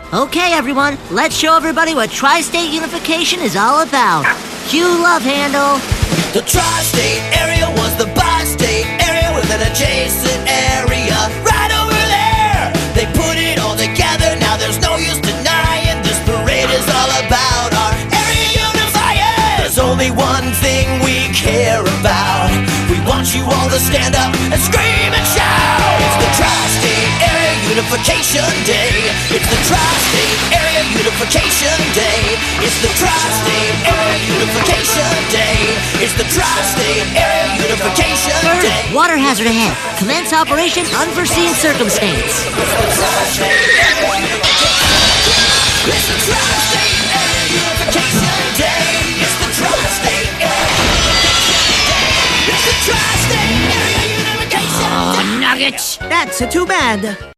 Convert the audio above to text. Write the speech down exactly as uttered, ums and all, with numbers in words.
Okay, everyone, let's show everybody what Tri-State Unification is all about. Cue Love Handle. The Tri-State area was the bi-state area with an adjacent area right over there. They put it all together, now there's no use denying this parade is all about our area unifying. There's only one thing we care about. We want you all to stand up and scream and shout. It's the Tri-State Area Unification Day. It's the Tri-State Area Unification Day. It's the Tri-State Area Unification Day. It's the Tri-State Area Unification Bird, Day. water hazard ahead. Commence Operation Unforeseen Circumstance. It's the Tri-State Area Unification Day. It's the Tri-State Area Unification Day. It's the Tri-State Area Unification Day. It's the Tri-State Area Unification Day. Oh, nuggets! That's too bad.